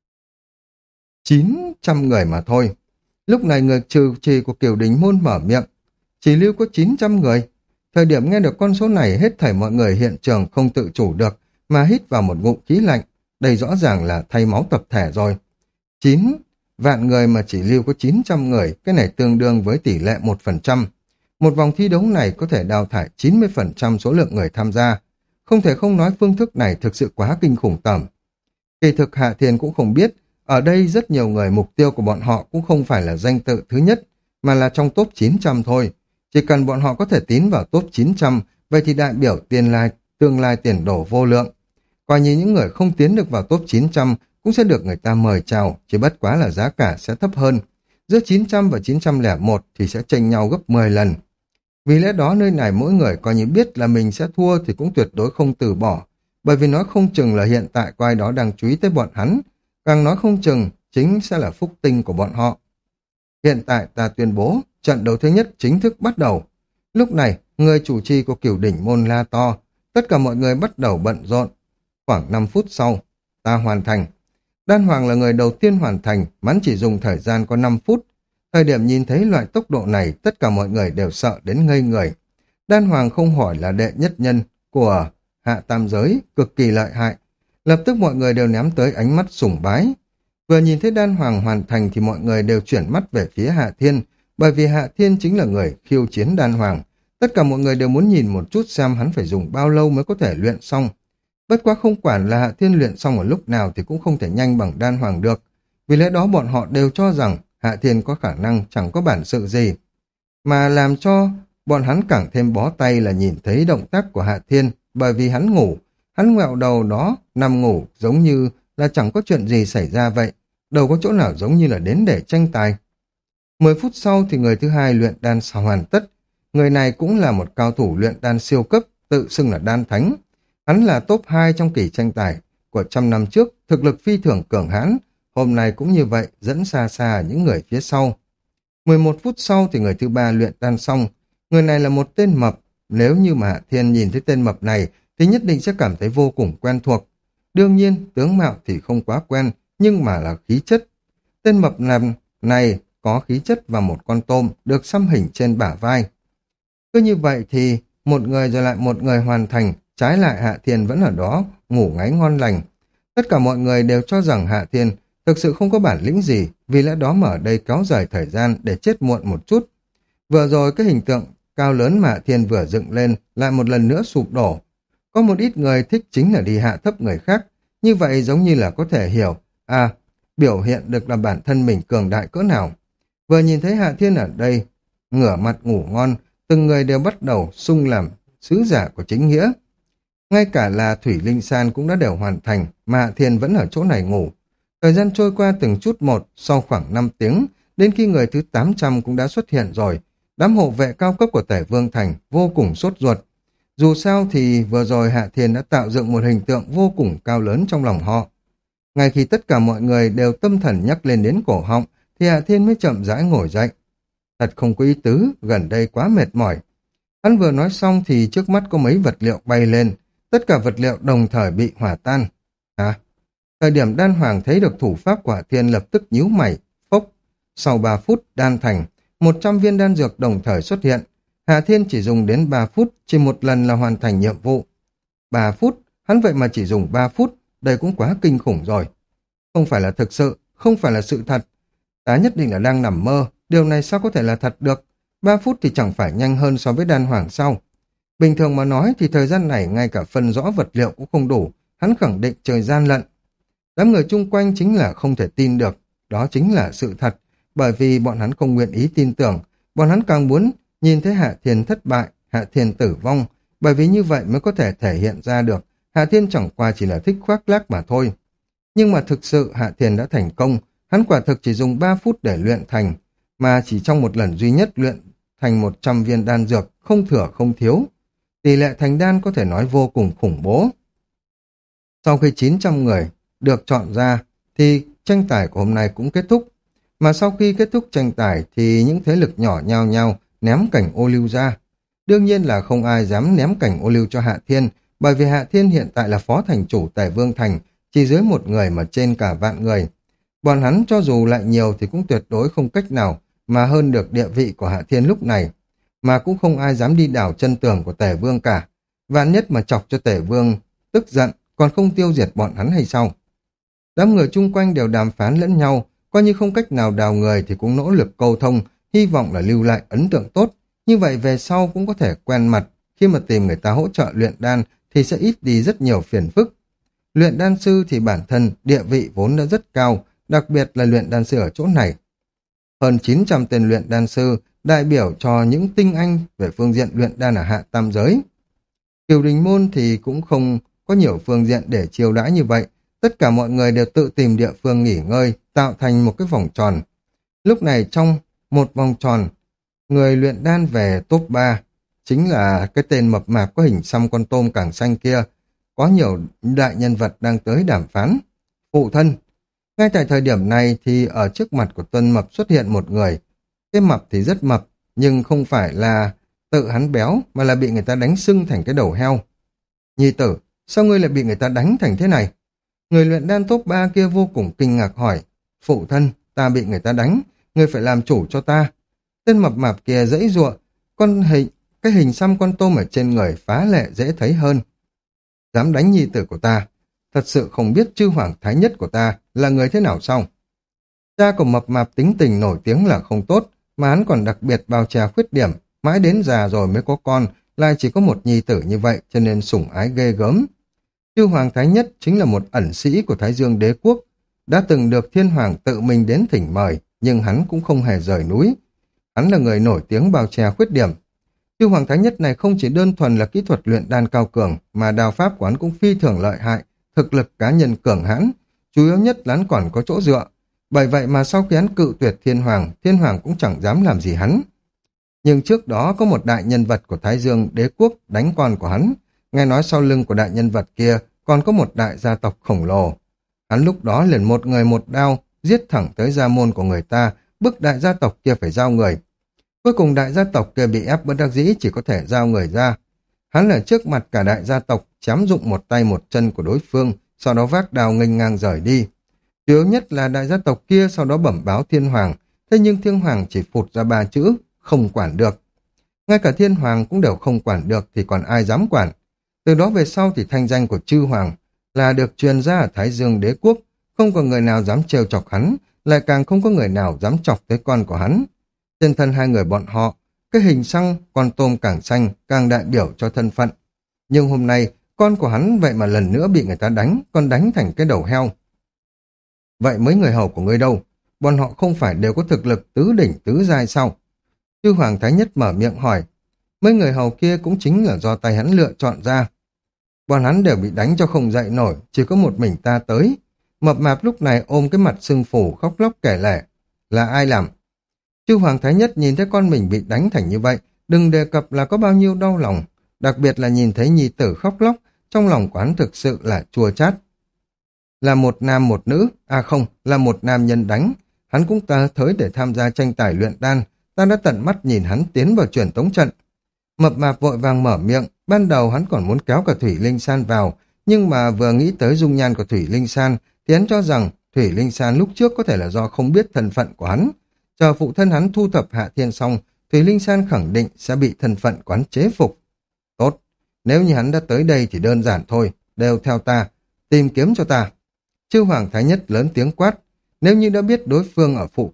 chín trăm người mà thôi. Lúc này người trừ trì của Cửu Đình Môn mở miệng, chỉ lưu có chín trăm người. Thời điểm nghe được con số này, hết thảy mọi người hiện trường không tự chủ được mà hít vào một ngụm khí lạnh. Đây rõ ràng là thay máu tập thể rồi. chín vạn người mà chỉ lưu có chín trăm người, cái này tương đương với tỷ lệ một phần trăm. Một vòng thi đấu này có thể đào thải chín mươi phần trăm số lượng người tham gia. Không thể không nói phương thức này thực sự quá kinh khủng tởm. Kỳ thực Hạ Thiên cũng không biết, ở đây rất nhiều người mục tiêu của bọn họ cũng không phải là danh tự thứ nhất, mà là trong top chín trăm thôi. Chỉ cần bọn họ có thể tín vào top chín trăm, vậy thì đại biểu tiền lai, tương lai tiền đổ vô lượng. Coi như những người không tiến được vào top chín trăm cũng sẽ được người ta mời chào, chỉ bất quá là giá cả sẽ thấp hơn. Giữa chín trăm và chín trăm lẻ một thì sẽ chênh nhau gấp mười lần. Vì lẽ đó nơi này mỗi người coi như biết là mình sẽ thua thì cũng tuyệt đối không từ bỏ, bởi vì nói không chừng là hiện tại có ai đó đang chú ý tới bọn hắn, càng nói không chừng chính sẽ là phúc tinh của bọn họ. Hiện tại ta tuyên bố trận đấu thứ nhất chính thức bắt đầu. Lúc này, người chủ trì của Cửu Đỉnh Môn la to, tất cả mọi người bắt đầu bận rộn. Khoảng năm phút sau, ta hoàn thành. Đan Hoàng là người đầu tiên hoàn thành, hắn chỉ dùng thời gian có năm phút. Thời điểm nhìn thấy loại tốc độ này, tất cả mọi người đều sợ đến ngây người. Đan Hoàng không hỏi là đệ nhất nhân của hạ tam giới, cực kỳ lợi hại. Lập tức mọi người đều ném tới ánh mắt sùng bái. Vừa nhìn thấy Đan Hoàng hoàn thành thì mọi người đều chuyển mắt về phía Hạ Thiên, bởi vì Hạ Thiên chính là người khiêu chiến Đan Hoàng. Tất cả mọi người đều muốn nhìn một chút xem hắn phải dùng bao lâu mới có thể luyện xong. Bất quá không quản là Hạ Thiên luyện xong ở lúc nào thì cũng không thể nhanh bằng Đan Hoàng được. Vì lẽ đó bọn họ đều cho rằng Hạ Thiên có khả năng chẳng có bản sự gì. Mà làm cho bọn hắn càng thêm bó tay là nhìn thấy động tác của Hạ Thiên, bởi vì hắn ngủ, hắn ngẹo đầu đó, nằm ngủ giống như là chẳng có chuyện gì xảy ra vậy, đâu có chỗ nào giống như là đến để tranh tài. Mười phút sau thì người thứ hai luyện đan sao hoàn tất. Người này cũng là một cao thủ luyện đan siêu cấp, tự xưng là đan thánh. Hắn là top hai trong kỳ tranh tài của trăm năm trước, thực lực phi thường cường hãn, hôm nay cũng như vậy, dẫn xa xa những người phía sau. Mười một phút sau thì người thứ ba luyện đan xong. Người này là một tên mập, nếu như mà Hạ Thiên nhìn thấy tên mập này thì nhất định sẽ cảm thấy vô cùng quen thuộc. Đương nhiên, tướng mạo thì không quá quen, nhưng mà là khí chất. Tên mập nằm này có khí chất và một con tôm được xăm hình trên bả vai. Cứ như vậy thì một người rồi lại một người hoàn thành, trái lại Hạ Thiên vẫn ở đó, ngủ ngáy ngon lành. Tất cả mọi người đều cho rằng Hạ Thiên thực sự không có bản lĩnh gì, vì lẽ đó mà ở đây kéo dài thời gian để chết muộn một chút. Vừa rồi cái hình tượng cao lớn mà Hạ Thiên vừa dựng lên lại một lần nữa sụp đổ. Có một ít người thích chính là đi hạ thấp người khác, như vậy giống như là có thể hiểu, à, biểu hiện được là bản thân mình cường đại cỡ nào. Vừa nhìn thấy Hạ Thiên ở đây, ngửa mặt ngủ ngon, từng người đều bắt đầu sung làm sứ giả của chính nghĩa. Ngay cả là Thủy Linh San cũng đã đều hoàn thành, mà Hạ Thiên vẫn ở chỗ này ngủ. Thời gian trôi qua từng chút một, sau khoảng năm tiếng, đến khi người thứ tám trăm cũng đã xuất hiện rồi, đám hộ vệ cao cấp của Tể Vương Thành vô cùng sốt ruột. Dù sao thì vừa rồi Hạ Thiên đã tạo dựng một hình tượng vô cùng cao lớn trong lòng họ. Ngay khi tất cả mọi người đều tâm thần nhắc lên đến cổ họng, thì Hạ Thiên mới chậm rãi ngồi dậy. Thật không có ý tứ, gần đây quá mệt mỏi. Hắn vừa nói xong thì trước mắt có mấy vật liệu bay lên, tất cả vật liệu đồng thời bị hỏa tan. À, thời điểm Đan Hoàng thấy được thủ pháp của Hạ Thiên lập tức nhíu mày, phốc. Sau ba phút đan thành, một trăm viên đan dược đồng thời xuất hiện. Hạ Thiên chỉ dùng đến ba phút, chỉ một lần là hoàn thành nhiệm vụ. ba phút, hắn vậy mà chỉ dùng ba phút, đây cũng quá kinh khủng rồi. Không phải là thực sự, không phải là sự thật. Ta nhất định là đang nằm mơ, Điều này sao có thể là thật được? Ba phút thì chẳng phải nhanh hơn so với đan hoàng sao? Bình thường mà nói thì thời gian này ngay cả phân rõ vật liệu cũng không đủ, hắn khẳng định trời gian lận. Đám người chung quanh chính là không thể tin được, đó chính là sự thật, bởi vì bọn hắn không nguyện ý tin tưởng, bọn hắn càng muốn nhìn thấy Hạ Thiên thất bại, Hạ Thiên tử vong, bởi vì như vậy mới có thể thể hiện ra được Hạ Thiên chẳng qua chỉ là thích khoác lác mà thôi. Nhưng mà thực sự Hạ Thiên đã thành công, hắn quả thực chỉ dùng ba phút để luyện thành, mà chỉ trong một lần duy nhất luyện thành một trăm viên đan dược, không thừa không thiếu. Tỷ lệ thành đan có thể nói vô cùng khủng bố. Sau khi chín trăm người được chọn ra, thì tranh tài của hôm nay cũng kết thúc. Mà sau khi kết thúc tranh tài thì những thế lực nhỏ nhao nhao ném cảnh ô lưu ra. Đương nhiên là không ai dám ném cảnh ô lưu cho Hạ Thiên, bởi vì Hạ Thiên hiện tại là phó thành chủ Tề Vương Thành, chỉ dưới một người mà trên cả vạn người. Bọn hắn cho dù lại nhiều thì cũng tuyệt đối không cách nào mà hơn được địa vị của Hạ Thiên lúc này, mà cũng không ai dám đi đảo chân tường của Tề Vương cả. Vạn nhất mà chọc cho Tề Vương tức giận, còn không tiêu diệt bọn hắn hay sao? Đám người chung quanh đều đàm phán lẫn nhau, coi như không cách nào đào người thì cũng nỗ lực câu thông, hy vọng là lưu lại ấn tượng tốt. Như vậy về sau cũng có thể quen mặt, khi mà tìm người ta hỗ trợ luyện đan thì sẽ ít đi rất nhiều phiền phức. Luyện đan sư thì bản thân địa vị vốn đã rất cao, đặc biệt là luyện đan sư ở chỗ này. Hơn chín trăm tên luyện đan sư đại biểu cho những tinh anh về phương diện luyện đan ở hạ tam giới. Kiều Đình Môn thì cũng không có nhiều phương diện để chiêu đãi như vậy. Tất cả mọi người đều tự tìm địa phương nghỉ ngơi, tạo thành một cái vòng tròn. Lúc này trong một vòng tròn, người luyện đan về top ba, chính là cái tên mập mạp có hình xăm con tôm càng xanh kia. Có nhiều đại nhân vật đang tới đàm phán. Phụ thân. Ngay tại thời điểm này thì ở trước mặt của Tuân Mập xuất hiện một người. Cái mập thì rất mập, nhưng không phải là tự hắn béo, mà là bị người ta đánh sưng thành cái đầu heo. Nhi tử, sao ngươi lại bị người ta đánh thành thế này? Người luyện đan top ba kia vô cùng kinh ngạc hỏi. Phụ thân, ta bị người ta đánh, ngươi phải làm chủ cho ta. Tên mập mạp kia dãy giụa, con hình, cái hình xăm con tôm ở trên người phá lệ dễ thấy hơn. Dám đánh nhi tử của ta, thật sự không biết chư hoàng thái nhất của ta là người thế nào sao? Cha của mập mạp tính tình nổi tiếng là không tốt, mà hắn còn đặc biệt bao che khuyết điểm, mãi đến già rồi mới có con, lại chỉ có một nhi tử như vậy cho nên sủng ái ghê gớm. Chư hoàng thái nhất chính là một ẩn sĩ của Thái Dương đế quốc, đã từng được thiên hoàng tự mình đến thỉnh mời, nhưng hắn cũng không hề rời núi. Hắn là người nổi tiếng bao che khuyết điểm. Chư hoàng thái nhất này không chỉ đơn thuần là kỹ thuật luyện đan cao cường, mà đao pháp của hắn cũng phi thường lợi hại, thực lực cá nhân cường hãn, chủ yếu nhất là hắn còn có chỗ dựa. Bởi vậy mà sau khi hắn cự tuyệt thiên hoàng, thiên hoàng cũng chẳng dám làm gì hắn. Nhưng trước đó có một đại nhân vật của Thái Dương đế quốc đánh con của hắn, nghe nói sau lưng của đại nhân vật kia còn có một đại gia tộc khổng lồ. Hắn lúc đó liền một người một đao, giết thẳng tới gia môn của người ta, bức đại gia tộc kia phải giao người. Cuối cùng đại gia tộc kia bị ép bất đắc dĩ chỉ có thể giao người ra. Hắn ở trước mặt cả đại gia tộc chém dụng một tay một chân của đối phương, sau đó vác đao nghênh ngang rời đi. Chủ yếu nhất là đại gia tộc kia sau đó bẩm báo thiên hoàng, thế nhưng thiên hoàng chỉ phụt ra ba chữ, không quản được. Ngay cả thiên hoàng cũng đều không quản được thì còn ai dám quản. Từ đó về sau thì thanh danh của chư hoàng là được truyền ra ở Thái Dương đế quốc, không có người nào dám trêu chọc hắn, lại càng không có người nào dám chọc tới con của hắn. Trên thân hai người bọn họ, cái hình xăng con tôm càng xanh càng đại biểu cho thân phận. Nhưng hôm nay, con của hắn vậy mà lần nữa bị người ta đánh, còn đánh thành cái đầu heo. Vậy mấy người hầu của ngươi đâu? Bọn họ không phải đều có thực lực tứ đỉnh tứ giai sao? Chư hoàng thái nhất mở miệng hỏi. Mấy người hầu kia cũng chính là do tay hắn lựa chọn ra. Bọn hắn đều bị đánh cho không dậy nổi, chỉ có một mình ta tới. Mập mạp lúc này ôm cái mặt sưng phù khóc lóc kể lể. Là ai làm? Chư hoàng thái nhất nhìn thấy con mình bị đánh thành như vậy, đừng đề cập là có bao nhiêu đau lòng. Đặc biệt là nhìn thấy nhi tử khóc lóc, trong lòng quán thực sự là chua chát. Là một nam một nữ, à không, là một nam nhân đánh. Hắn cũng ta tới để tham gia tranh tài luyện đan, ta đã tận mắt nhìn hắn tiến vào truyền tống trận. Mập mạp vội vàng mở miệng, ban đầu hắn còn muốn kéo cả Thủy Linh San vào, nhưng mà vừa nghĩ tới dung nhan của Thủy Linh San, thì hắn cho rằng Thủy Linh San lúc trước có thể là do không biết thân phận của hắn. Chờ phụ thân hắn thu thập Hạ Thiên xong, Thủy Linh San khẳng định sẽ bị thân phận quán chế phục. Tốt, nếu như hắn đã tới đây thì đơn giản thôi, đều theo ta, tìm kiếm cho ta. Chư hoàng thái nhất lớn tiếng quát, nếu như đã biết đối phương ở phụ cận,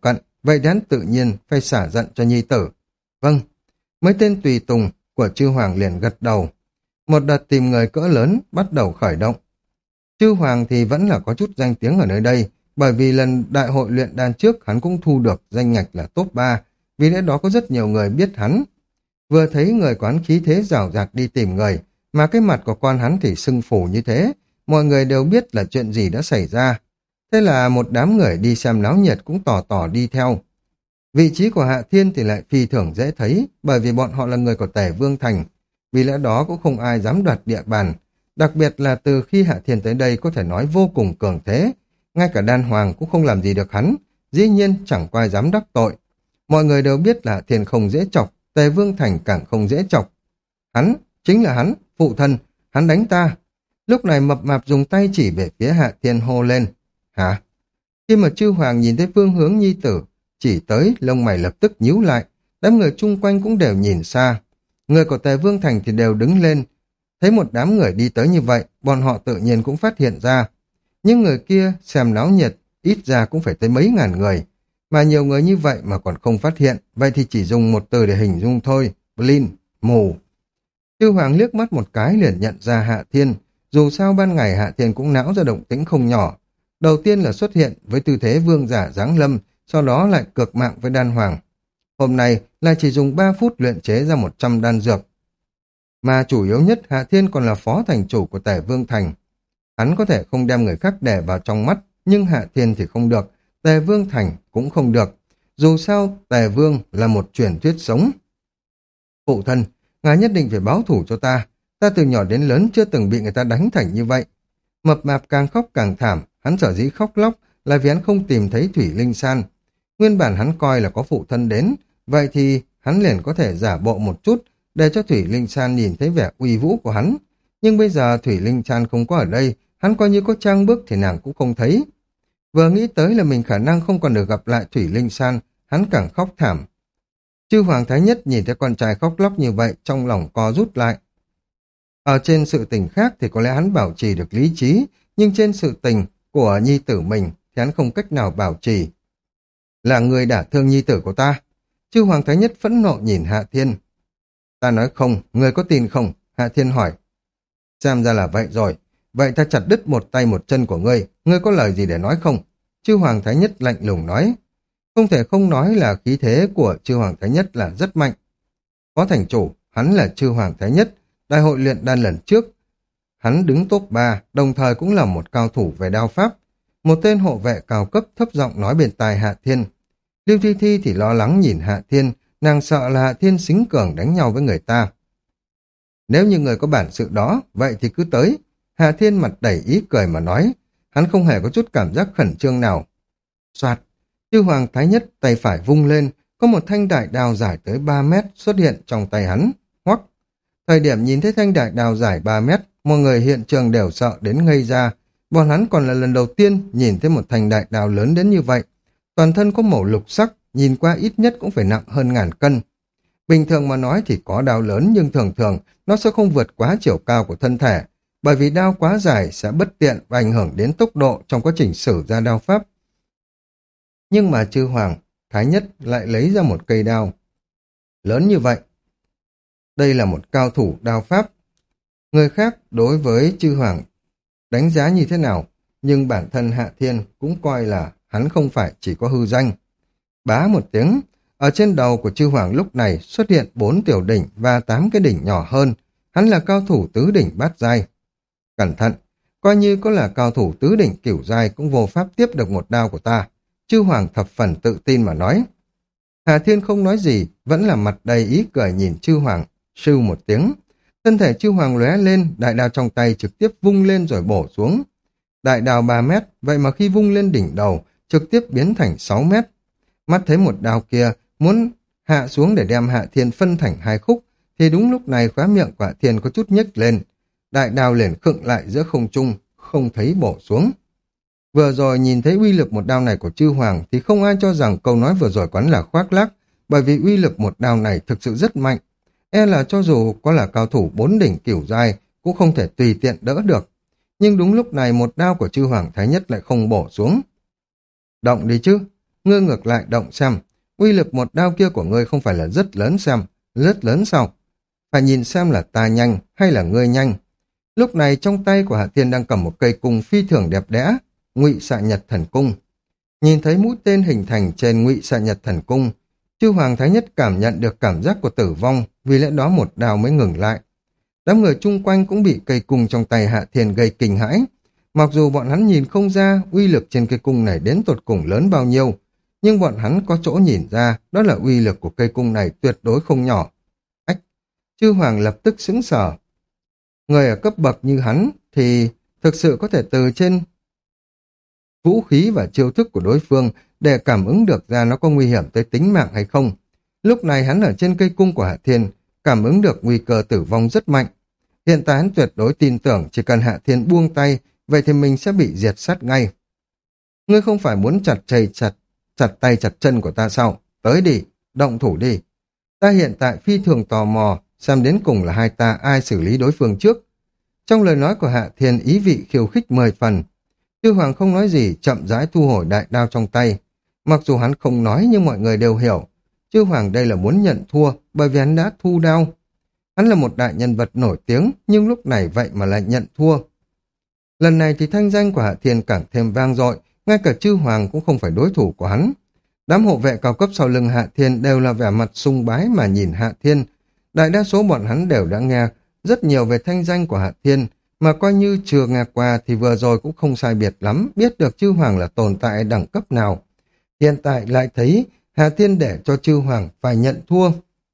vậy thì hắn tự nhiên phải xả giận cho nhi tử. Vâng, mấy tên tùy tùng của chư hoàng liền gật đầu. Một đợt tìm người cỡ lớn bắt đầu khởi động. Chư hoàng thì vẫn là có chút danh tiếng ở nơi đây, bởi vì lần đại hội luyện đan trước hắn cũng thu được danh ngạch là top ba, vì lẽ đó có rất nhiều người biết hắn. Vừa thấy người quán khí thế rào rạt đi tìm người, mà cái mặt của con hắn thì sưng phù như thế, mọi người đều biết là chuyện gì đã xảy ra. Thế là một đám người đi xem náo nhiệt cũng tỏ tỏ đi theo. Vị trí của Hạ Thiên thì lại phi thường dễ thấy, bởi vì bọn họ là người của Tề Vương Thành, vì lẽ đó cũng không ai dám đoạt địa bàn. Đặc biệt là từ khi Hạ Thiên tới đây có thể nói vô cùng cường thế, ngay cả đan hoàng cũng không làm gì được hắn, dĩ nhiên chẳng có ai dám đắc tội. Mọi người đều biết là Hạ Thiên không dễ chọc, Tề Vương Thành càng không dễ chọc. Hắn, chính là hắn, phụ thân, hắn đánh ta. Lúc này mập mạp dùng tay chỉ về phía Hạ Thiên hô lên. Hả? Khi mà chư hoàng nhìn thấy phương hướng nhi tử, chỉ tới lông mày lập tức nhíu lại, đám người chung quanh cũng đều nhìn xa. Người của Tề Vương Thành thì đều đứng lên. Thấy một đám người đi tới như vậy, bọn họ tự nhiên cũng phát hiện ra. Nhưng người kia xem náo nhiệt, ít ra cũng phải tới mấy ngàn người. Mà nhiều người như vậy mà còn không phát hiện, vậy thì chỉ dùng một từ để hình dung thôi, blind, mù. Chư hoàng liếc mắt một cái liền nhận ra Hạ Thiên, dù sao ban ngày Hạ Thiên cũng não ra động tĩnh không nhỏ. Đầu tiên là xuất hiện với tư thế vương giả giáng lâm, sau đó lại cược mạng với đan hoàng. Hôm nay là chỉ dùng ba phút luyện chế ra một trăm đan dược. Mà chủ yếu nhất Hạ Thiên còn là phó thành chủ của Tề Vương Thành. Hắn có thể không đem người khác để vào trong mắt, nhưng Hạ Thiên thì không được, Tề Vương Thành cũng không được. Dù sao, Tề Vương là một truyền thuyết sống. Phụ thân, ngài nhất định phải báo thủ cho ta. Ta từ nhỏ đến lớn chưa từng bị người ta đánh thành như vậy. Mập mạp càng khóc càng thảm, hắn sở dĩ khóc lóc là vì hắn không tìm thấy Thủy Linh San. Nguyên bản hắn coi là có phụ thân đến, vậy thì hắn liền có thể giả bộ một chút để cho Thủy Linh San nhìn thấy vẻ uy vũ của hắn. Nhưng bây giờ Thủy Linh San không có ở đây, hắn coi như có trang bước thì nàng cũng không thấy. Vừa nghĩ tới là mình khả năng không còn được gặp lại Thủy Linh San, hắn càng khóc thảm. Chư Hoàng Thái Nhất nhìn thấy con trai khóc lóc như vậy, trong lòng co rút lại. Ở trên sự tình khác thì có lẽ hắn bảo trì được lý trí, nhưng trên sự tình của nhi tử mình thì hắn không cách nào bảo trì. Là người đả thương nhi tử của ta. Chư Hoàng Thái Nhất phẫn nộ nhìn Hạ Thiên. Ta nói không, người có tin không? Hạ Thiên hỏi. Xem ra là vậy rồi. Vậy ta chặt đứt một tay một chân của ngươi, ngươi có lời gì để nói không? Chư Hoàng Thái Nhất lạnh lùng nói. Không thể không nói là khí thế của Chư Hoàng Thái Nhất là rất mạnh. Phó thành chủ, hắn là Chư Hoàng Thái Nhất, đại hội luyện đan lần trước. Hắn đứng top ba, đồng thời cũng là một cao thủ về đao pháp. Một tên hộ vệ cao cấp thấp giọng nói bên tai Hạ Thiên. Lưu Thi Thi thì lo lắng nhìn Hạ Thiên, nàng sợ là Hạ Thiên xính cường đánh nhau với người ta. Nếu như người có bản sự đó, vậy thì cứ tới. Hạ Thiên mặt đầy ý cười mà nói, hắn không hề có chút cảm giác khẩn trương nào. Soạt, Chư Hoàng Thái Nhất tay phải vung lên, có một thanh đại đao dài tới ba mét xuất hiện trong tay hắn. Hoắc! Thời điểm nhìn thấy thanh đại đao dài ba mét, mọi người hiện trường đều sợ đến ngây ra. Bọn hắn còn là lần đầu tiên nhìn thấy một thanh đại đao lớn đến như vậy. Toàn thân có màu lục sắc, nhìn qua ít nhất cũng phải nặng hơn ngàn cân. Bình thường mà nói thì có đao lớn, nhưng thường thường nó sẽ không vượt quá chiều cao của thân thể, bởi vì đao quá dài sẽ bất tiện và ảnh hưởng đến tốc độ trong quá trình sử ra đao pháp. Nhưng mà Chư Hoàng Thái Nhất lại lấy ra một cây đao lớn như vậy. Đây là một cao thủ đao pháp. Người khác đối với Chư Hoàng đánh giá như thế nào, nhưng bản thân Hạ Thiên cũng coi là hắn không phải chỉ có hư danh. Bá một tiếng, ở trên đầu của Chư Hoàng lúc này xuất hiện bốn tiểu đỉnh và tám cái đỉnh nhỏ hơn. Hắn là cao thủ tứ đỉnh bát giai. Cẩn thận, coi như có là cao thủ tứ đỉnh cửu giai cũng vô pháp tiếp được một đao của ta. Chư Hoàng thập phần tự tin mà nói. Hạ Thiên không nói gì, vẫn là mặt đầy ý cười nhìn Chư Hoàng, sưu một tiếng. Thân thể Chư Hoàng lóe lên, đại đao trong tay trực tiếp vung lên rồi bổ xuống. Đại đao ba mét, vậy mà khi vung lên đỉnh đầu, trực tiếp biến thành sáu mét. Mắt thấy một đao kia, muốn hạ xuống để đem Hạ Thiên phân thành hai khúc, thì đúng lúc này khóe miệng của Hạ Thiên có chút nhếch lên. Đại đao liền khựng lại giữa không trung, không thấy bổ xuống. Vừa rồi nhìn thấy uy lực một đao này của Chư Hoàng thì không ai cho rằng câu nói vừa rồi quán là khoác lác, bởi vì uy lực một đao này thực sự rất mạnh. E là cho dù có là cao thủ bốn đỉnh cửu giai cũng không thể tùy tiện đỡ được. Nhưng đúng lúc này một đao của Chư Hoàng Thái Nhất lại không bổ xuống. Động đi chứ. ngươi ngược lại động xem, uy lực một đao kia của ngươi không phải là rất lớn xem, rất lớn sao? Phải nhìn xem là ta nhanh hay là ngươi nhanh. Lúc này trong tay của Hạ Thiên đang cầm một cây cung phi thường đẹp đẽ, Ngụy Xạ Nhật Thần Cung. Nhìn thấy mũi tên hình thành trên Ngụy Xạ Nhật Thần Cung, chư Hoàng Thái Nhất cảm nhận được cảm giác của tử vong, vì lẽ đó một đao mới ngừng lại. Đám người chung quanh cũng bị cây cung trong tay Hạ Thiên gây kinh hãi. Mặc dù bọn hắn nhìn không ra uy lực trên cây cung này đến tột cùng lớn bao nhiêu, nhưng bọn hắn có chỗ nhìn ra đó là uy lực của cây cung này tuyệt đối không nhỏ. Ách! Chư Hoàng lập tức sững sờ. Người ở cấp bậc như hắn thì thực sự có thể từ trên vũ khí và chiêu thức của đối phương để cảm ứng được ra nó có nguy hiểm tới tính mạng hay không. Lúc này hắn ở trên cây cung của Hạ Thiên, cảm ứng được nguy cơ tử vong rất mạnh. Hiện tại hắn tuyệt đối tin tưởng chỉ cần Hạ Thiên buông tay, vậy thì mình sẽ bị diệt sát ngay. Ngươi không phải muốn chặt chày chặt, chặt tay chặt chân của ta sao? Tới đi, động thủ đi. Ta hiện tại phi thường tò mò, xem đến cùng là hai ta ai xử lý đối phương trước. Trong lời nói của Hạ Thiên ý vị khiêu khích mười phần. Chư Hoàng không nói gì, chậm rãi thu hồi đại đao trong tay. Mặc dù hắn không nói nhưng mọi người đều hiểu. Chư Hoàng đây là muốn nhận thua bởi vì hắn đã thu đao. Hắn là một đại nhân vật nổi tiếng nhưng lúc này vậy mà lại nhận thua. Lần này thì thanh danh của Hạ Thiên càng thêm vang dội, ngay cả chư Hoàng cũng không phải đối thủ của hắn. Đám hộ vệ cao cấp sau lưng Hạ Thiên đều là vẻ mặt sùng bái mà nhìn Hạ Thiên. Đại đa số bọn hắn đều đã nghe rất nhiều về thanh danh của Hạ Thiên, mà coi như chưa nghe qua thì vừa rồi cũng không sai biệt lắm, biết được chư Hoàng là tồn tại đẳng cấp nào. Hiện tại lại thấy Hạ Thiên để cho chư Hoàng phải nhận thua.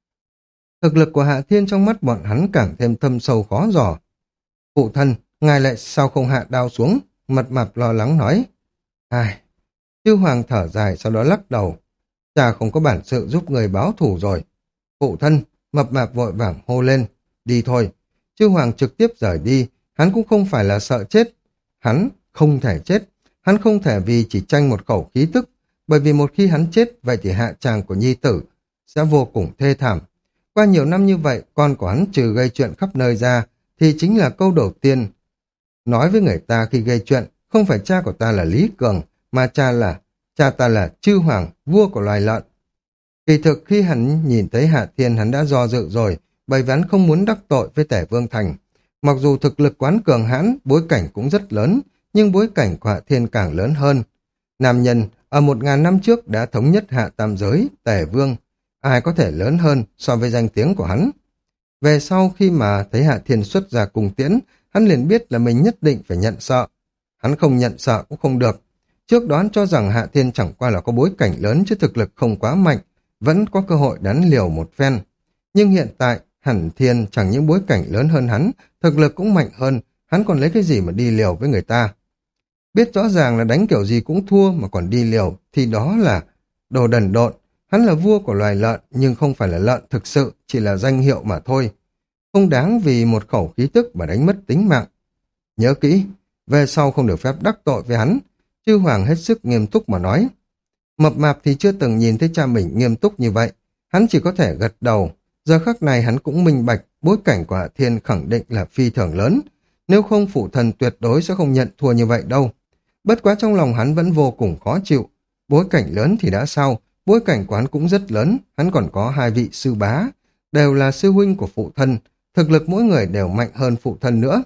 Thực lực của Hạ Thiên trong mắt bọn hắn càng thêm thâm sâu khó dò. Phụ thân, ngài lại sao không hạ đao xuống? Mập mạp lo lắng nói. Ai? Chư Hoàng thở dài sau đó lắc đầu. Cha không có bản sự giúp người báo thù rồi. Phụ thân, mập mạp vội vàng hô lên. Đi thôi. Chư Hoàng trực tiếp rời đi. Hắn cũng không phải là sợ chết. Hắn không thể chết. Hắn không thể vì chỉ tranh một khẩu khí tức. Bởi vì một khi hắn chết, vậy thì hạ tràng của nhi tử sẽ vô cùng thê thảm. Qua nhiều năm như vậy, con của hắn trừ gây chuyện khắp nơi ra, thì chính là câu đầu tiên nói với người ta khi gây chuyện, không phải cha của ta là Lý Cường, mà cha là, cha ta là Chư Hoàng, vua của loài lợn. Kỳ thực khi hắn nhìn thấy Hạ Thiên hắn đã do dự rồi, bởi vì hắn không muốn đắc tội với Tể Vương Thành. Mặc dù thực lực quán cường hãn, bối cảnh cũng rất lớn, nhưng bối cảnh của Hạ Thiên càng lớn hơn. Nam nhân ở một ngàn năm trước đã thống nhất hạ tam giới, Tể Vương. Ai có thể lớn hơn so với danh tiếng của hắn? Về sau khi mà thấy Hạ Thiên xuất ra cùng tiễn, hắn liền biết là mình nhất định phải nhận sợ. Hắn không nhận sợ cũng không được. Trước đó hắn cho rằng Hạ Thiên chẳng qua là có bối cảnh lớn chứ thực lực không quá mạnh, vẫn có cơ hội đánh liều một phen. Nhưng hiện tại, hẳn Thiên chẳng những bối cảnh lớn hơn hắn, thực lực cũng mạnh hơn, hắn còn lấy cái gì mà đi liều với người ta? Biết rõ ràng là đánh kiểu gì cũng thua mà còn đi liều, thì đó là đồ đần độn. Hắn là vua của loài lợn, nhưng không phải là lợn thực sự, chỉ là danh hiệu mà thôi. Không đáng vì một khẩu khí tức mà đánh mất tính mạng. Nhớ kỹ, về sau không được phép đắc tội với hắn. Chư Hoàng hết sức nghiêm túc mà nói. Mập mạp thì chưa từng nhìn thấy cha mình nghiêm túc như vậy. Hắn chỉ có thể gật đầu. Giờ khắc này hắn cũng minh bạch, bối cảnh của Hạ Thiên khẳng định là phi thường lớn. Nếu không phụ thần tuyệt đối sẽ không nhận thua như vậy đâu. Bất quá trong lòng hắn vẫn vô cùng khó chịu. Bối cảnh lớn thì đã sao, bối cảnh của hắn cũng rất lớn, hắn còn có hai vị sư bá, đều là sư huynh của phụ thân, thực lực mỗi người đều mạnh hơn phụ thân nữa.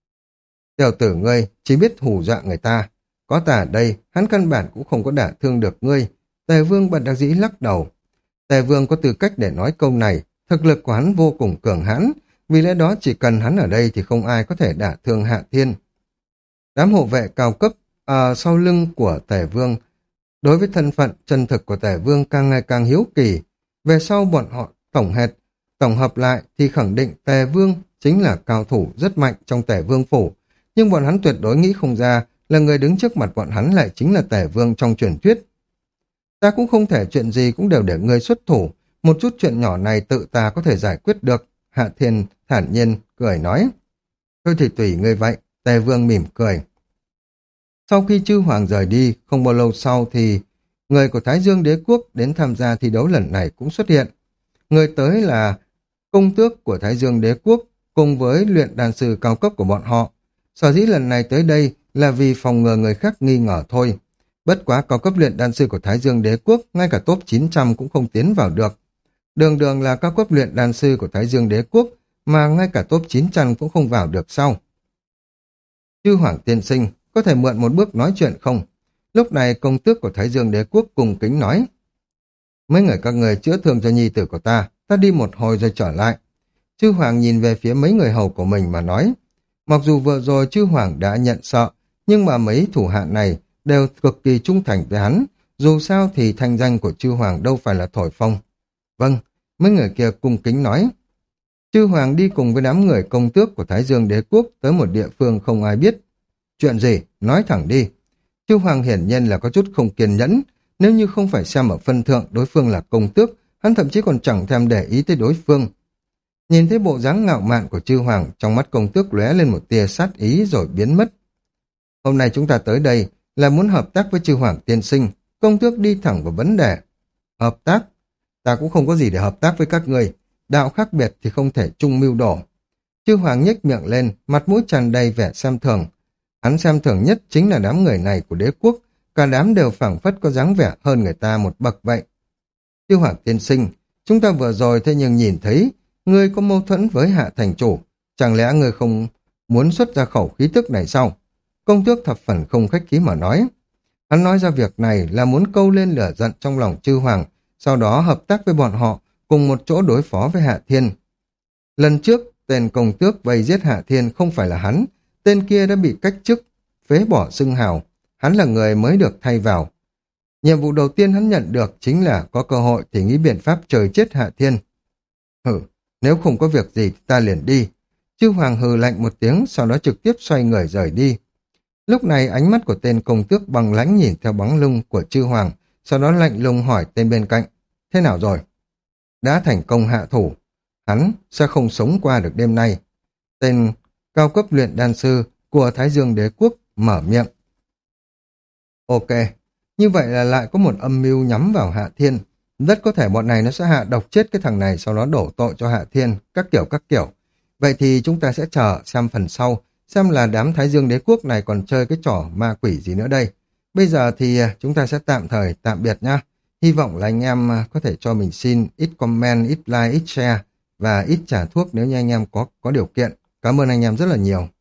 Tiểu tử ngươi chỉ biết hù dọa người ta, có ta ở đây, hắn căn bản cũng không có đả thương được ngươi. Tề Vương bật đắc dĩ lắc đầu. Tề Vương có tư cách để nói câu này, thực lực của hắn vô cùng cường hãn, vì lẽ đó chỉ cần hắn ở đây thì không ai có thể đả thương Hạ Thiên. Đám hộ vệ cao cấp à, sau lưng của Tề Vương, đối với thân phận chân thực của Tề Vương càng ngày càng hiếu kỳ. Về sau bọn họ tổng hệt, tổng hợp lại thì khẳng định Tề Vương chính là cao thủ rất mạnh trong Tề Vương phủ, nhưng bọn hắn tuyệt đối nghĩ không ra là người đứng trước mặt bọn hắn lại chính là Tề Vương trong truyền thuyết. Ta cũng không thể chuyện gì cũng đều để ngươi xuất thủ, một chút chuyện nhỏ này tự ta có thể giải quyết được. Hạ Thiên thản nhiên cười nói. Thôi thì tùy ngươi vậy. Tề Vương mỉm cười. Sau khi chư hoàng rời đi, không bao lâu sau thì người của Thái Dương Đế Quốc đến tham gia thi đấu lần này cũng xuất hiện. Người tới là công tước của Thái Dương Đế Quốc cùng với luyện đan sư cao cấp của bọn họ. Sở dĩ lần này tới đây là vì phòng ngừa người khác nghi ngờ thôi. Bất quá cao cấp luyện đan sư của Thái Dương Đế Quốc, ngay cả top chín trăm cũng không tiến vào được. Đường đường là cao cấp luyện đan sư của Thái Dương Đế Quốc, mà ngay cả top chín trăm cũng không vào được sau. Chư Hoàng tiên sinh, có thể mượn một bước nói chuyện không? Lúc này công tước của Thái Dương Đế Quốc cùng kính nói. Mấy người các người chữa thương cho nhi tử của ta, ta đi một hồi rồi trở lại. Chư Hoàng nhìn về phía mấy người hầu của mình mà nói. Mặc dù vừa rồi Chư Hoàng đã nhận sợ, nhưng mà mấy thủ hạ này đều cực kỳ trung thành với hắn. Dù sao thì thanh danh của Chư Hoàng đâu phải là thổi phồng. Vâng, mấy người kia cung kính nói. Chư Hoàng đi cùng với đám người công tước của Thái Dương Đế Quốc tới một địa phương không ai biết. Chuyện gì? Nói thẳng đi. Chư Hoàng hiển nhiên là có chút không kiên nhẫn. Nếu như không phải xem ở phân thượng đối phương là công tước, hắn thậm chí còn chẳng thèm để ý tới đối phương. Nhìn thấy bộ dáng ngạo mạn của Chư Hoàng, trong mắt công tước lóe lên một tia sát ý rồi biến mất. Hôm nay chúng ta tới đây là muốn hợp tác với Chư Hoàng tiên sinh. Công tước đi thẳng vào vấn đề. Hợp tác? Ta cũng không có gì để hợp tác với các người. Đạo khác biệt thì không thể chung mưu đổ. Chư Hoàng nhếch miệng lên, mặt mũi tràn đầy vẻ xem thường. Hắn xem thường nhất chính là đám người này của đế quốc. Cả đám đều phảng phất có dáng vẻ hơn người ta một bậc vậy. Chư Hoàng tiên sinh, chúng ta vừa rồi thế nhưng nhìn thấy ngươi có mâu thuẫn với Hạ thành chủ. Chẳng lẽ ngươi không muốn xuất ra khẩu khí tức này sao? Công tước thập phần không khách khí mà nói. Hắn nói ra việc này là muốn câu lên lửa giận trong lòng Chư Hoàng, sau đó hợp tác với bọn họ cùng một chỗ đối phó với Hạ Thiên. Lần trước, tên công tước vây giết Hạ Thiên không phải là hắn, tên kia đã bị cách chức, phế bỏ xưng hào, hắn là người mới được thay vào. Nhiệm vụ đầu tiên hắn nhận được chính là có cơ hội thì nghĩ biện pháp trời chết Hạ Thiên. Hừ, nếu không có việc gì ta liền đi. Chư Hoàng hừ lạnh một tiếng, sau đó trực tiếp xoay người rời đi. Lúc này ánh mắt của tên công tước bằng lãnh nhìn theo bóng lưng của Chư Hoàng, sau đó lạnh lùng hỏi tên bên cạnh, thế nào rồi? Đã thành công hạ thủ, hắn sẽ không sống qua được đêm nay. Tên cao cấp luyện đan sư của Thái Dương Đế Quốc mở miệng. Ok, như vậy là lại có một âm mưu nhắm vào Hạ Thiên. Rất có thể bọn này nó sẽ hạ độc chết cái thằng này, sau đó đổ tội cho Hạ Thiên, các kiểu các kiểu. Vậy thì chúng ta sẽ chờ xem phần sau, xem là đám Thái Dương Đế Quốc này còn chơi cái trò ma quỷ gì nữa đây. Bây giờ thì chúng ta sẽ tạm thời tạm biệt nhá. Hy vọng là anh em có thể cho mình xin ít comment, ít like, ít share và ít trả thuốc nếu như anh em có có điều kiện. Cảm ơn anh em rất là nhiều.